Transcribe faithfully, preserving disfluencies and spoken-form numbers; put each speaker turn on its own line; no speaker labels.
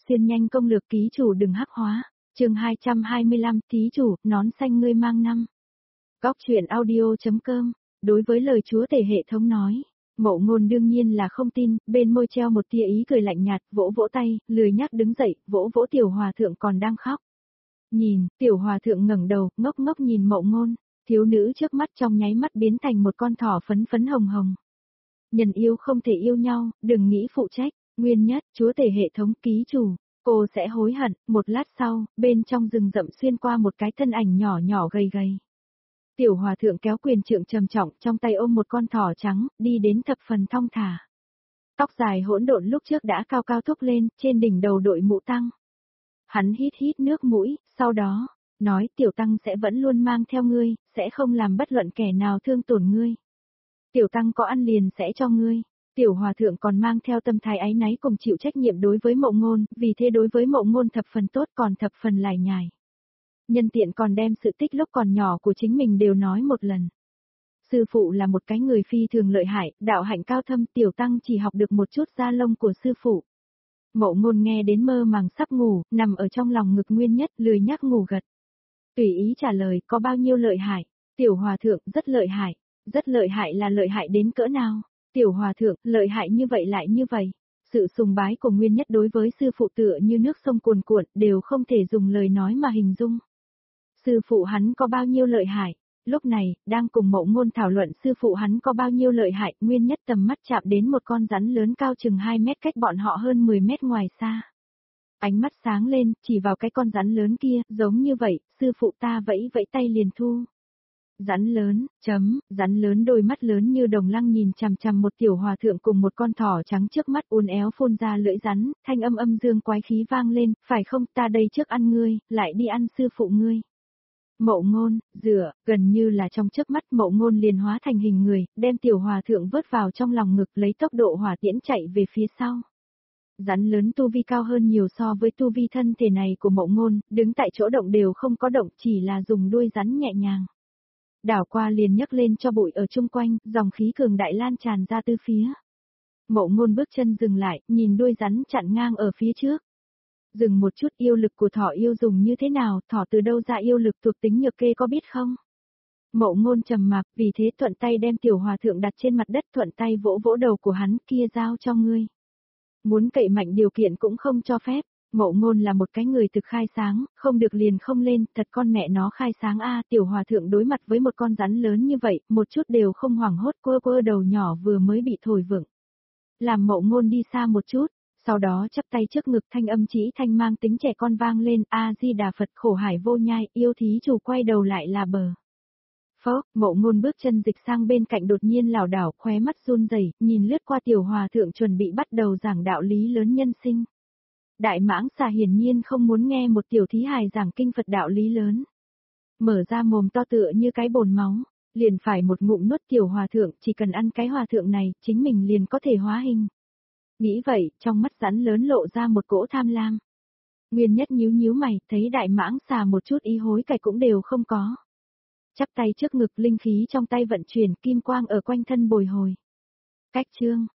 Xuyên nhanh công lược ký chủ đừng hắc hóa. Chương hai trăm hai mươi lăm, thí chủ, nón xanh ngươi mang năm. Góc truyện audio.com. Đối với lời chúa tể hệ thống nói, Mộ Ngôn đương nhiên là không tin, bên môi treo một tia ý cười lạnh nhạt, vỗ vỗ tay, lười nhác đứng dậy, vỗ vỗ tiểu hòa thượng còn đang khóc. Nhìn, tiểu hòa thượng ngẩng đầu, ngốc ngốc nhìn Mộ Ngôn, thiếu nữ trước mắt trong nháy mắt biến thành một con thỏ phấn phấn hồng hồng. Nhân yêu không thể yêu nhau, đừng nghĩ phụ trách, nguyên nhất, chúa tể hệ thống ký chủ. Cô sẽ hối hận. Một lát sau, bên trong rừng rậm xuyên qua một cái thân ảnh nhỏ nhỏ gầy gầy. Tiểu hòa thượng kéo quyền trượng trầm trọng, trong tay ôm một con thỏ trắng, đi đến thập phần thong thả. Tóc dài hỗn độn lúc trước đã cao cao thúc lên, trên đỉnh đầu đội mũ tăng. Hắn hít hít nước mũi, sau đó, nói tiểu tăng sẽ vẫn luôn mang theo ngươi, sẽ không làm bất luận kẻ nào thương tổn ngươi. Tiểu tăng có ăn liền sẽ cho ngươi. Tiểu hòa thượng còn mang theo tâm thái áy náy cùng chịu trách nhiệm đối với Mộ Ngôn, vì thế đối với Mộ Ngôn thập phần tốt còn thập phần lải nhải. Nhân tiện còn đem sự tích lúc còn nhỏ của chính mình đều nói một lần. Sư phụ là một cái người phi thường lợi hại, đạo hạnh cao thâm, tiểu tăng chỉ học được một chút da lông của sư phụ. Mộ Ngôn nghe đến mơ màng sắp ngủ, nằm ở trong lòng ngực nguyên nhất, lười nhác ngủ gật. Tùy ý trả lời, có bao nhiêu lợi hại? Tiểu hòa thượng, rất lợi hại. Rất lợi hại là lợi hại đến cỡ nào? Tiểu hòa thượng, lợi hại như vậy lại như vậy. Sự sùng bái của nguyên nhất đối với sư phụ tựa như nước sông cuồn cuộn, đều không thể dùng lời nói mà hình dung. Sư phụ hắn có bao nhiêu lợi hại? Lúc này, đang cùng Mộ Ngôn thảo luận sư phụ hắn có bao nhiêu lợi hại, nguyên nhất tầm mắt chạm đến một con rắn lớn cao chừng hai mét cách bọn họ hơn mười mét ngoài xa. Ánh mắt sáng lên, chỉ vào cái con rắn lớn kia, giống như vậy, sư phụ ta vẫy vẫy tay liền thu. Rắn lớn, chấm, rắn lớn đôi mắt lớn như đồng lăng nhìn chằm chằm một tiểu hòa thượng cùng một con thỏ trắng trước mắt uốn éo phun ra lưỡi rắn, thanh âm âm dương quái khí vang lên, phải không ta đây trước ăn ngươi, lại đi ăn sư phụ ngươi. Mộ Ngôn, dựa, gần như là trong chớp mắt Mộ Ngôn liền hóa thành hình người, đem tiểu hòa thượng vớt vào trong lòng ngực lấy tốc độ hỏa tiễn chạy về phía sau. Rắn lớn tu vi cao hơn nhiều so với tu vi thân thể này của Mộ Ngôn, đứng tại chỗ động đều không có động chỉ là dùng đuôi rắn nhẹ nhàng. Đảo qua liền nhấc lên cho bụi ở chung quanh, dòng khí cường đại lan tràn ra từ phía. Mộ Ngôn bước chân dừng lại, nhìn đuôi rắn chặn ngang ở phía trước. Dừng một chút, yêu lực của thỏ yêu dùng như thế nào, thỏ từ đâu ra yêu lực thuộc tính nhược kê có biết không? Mộ Ngôn trầm mặc, vì thế thuận tay đem tiểu hòa thượng đặt trên mặt đất, thuận tay vỗ vỗ đầu của hắn, kia giao cho ngươi. Muốn cậy mạnh điều kiện cũng không cho phép. Mộ Ngôn là một cái người thực khai sáng, không được liền không lên, thật con mẹ nó khai sáng a. Tiểu hòa thượng đối mặt với một con rắn lớn như vậy, một chút đều không hoảng hốt, quơ quơ đầu nhỏ vừa mới bị thổi vựng. Làm Mộ Ngôn đi xa một chút, sau đó chắp tay trước ngực, thanh âm chỉ thanh mang tính trẻ con vang lên, A Di Đà Phật, khổ hải vô nhai, yêu thí chủ quay đầu lại là bờ. Phốc, Mộ Ngôn bước chân dịch sang bên cạnh đột nhiên lảo đảo, khóe mắt run rẩy, nhìn lướt qua tiểu hòa thượng chuẩn bị bắt đầu giảng đạo lý lớn nhân sinh. Đại mãng xà hiển nhiên không muốn nghe một tiểu thí hài giảng kinh Phật đạo lý lớn. Mở ra mồm to tựa như cái bồn máu, liền phải một ngụm nuốt tiểu hòa thượng, chỉ cần ăn cái hòa thượng này, chính mình liền có thể hóa hình. Nghĩ vậy, trong mắt rắn lớn lộ ra một cỗ tham lam. Nguyên nhất nhíu nhíu mày, thấy đại mãng xà một chút ý hối cải cũng đều không có. Chắp tay trước ngực, linh khí trong tay vận chuyển, kim quang ở quanh thân bồi hồi. Cách chương,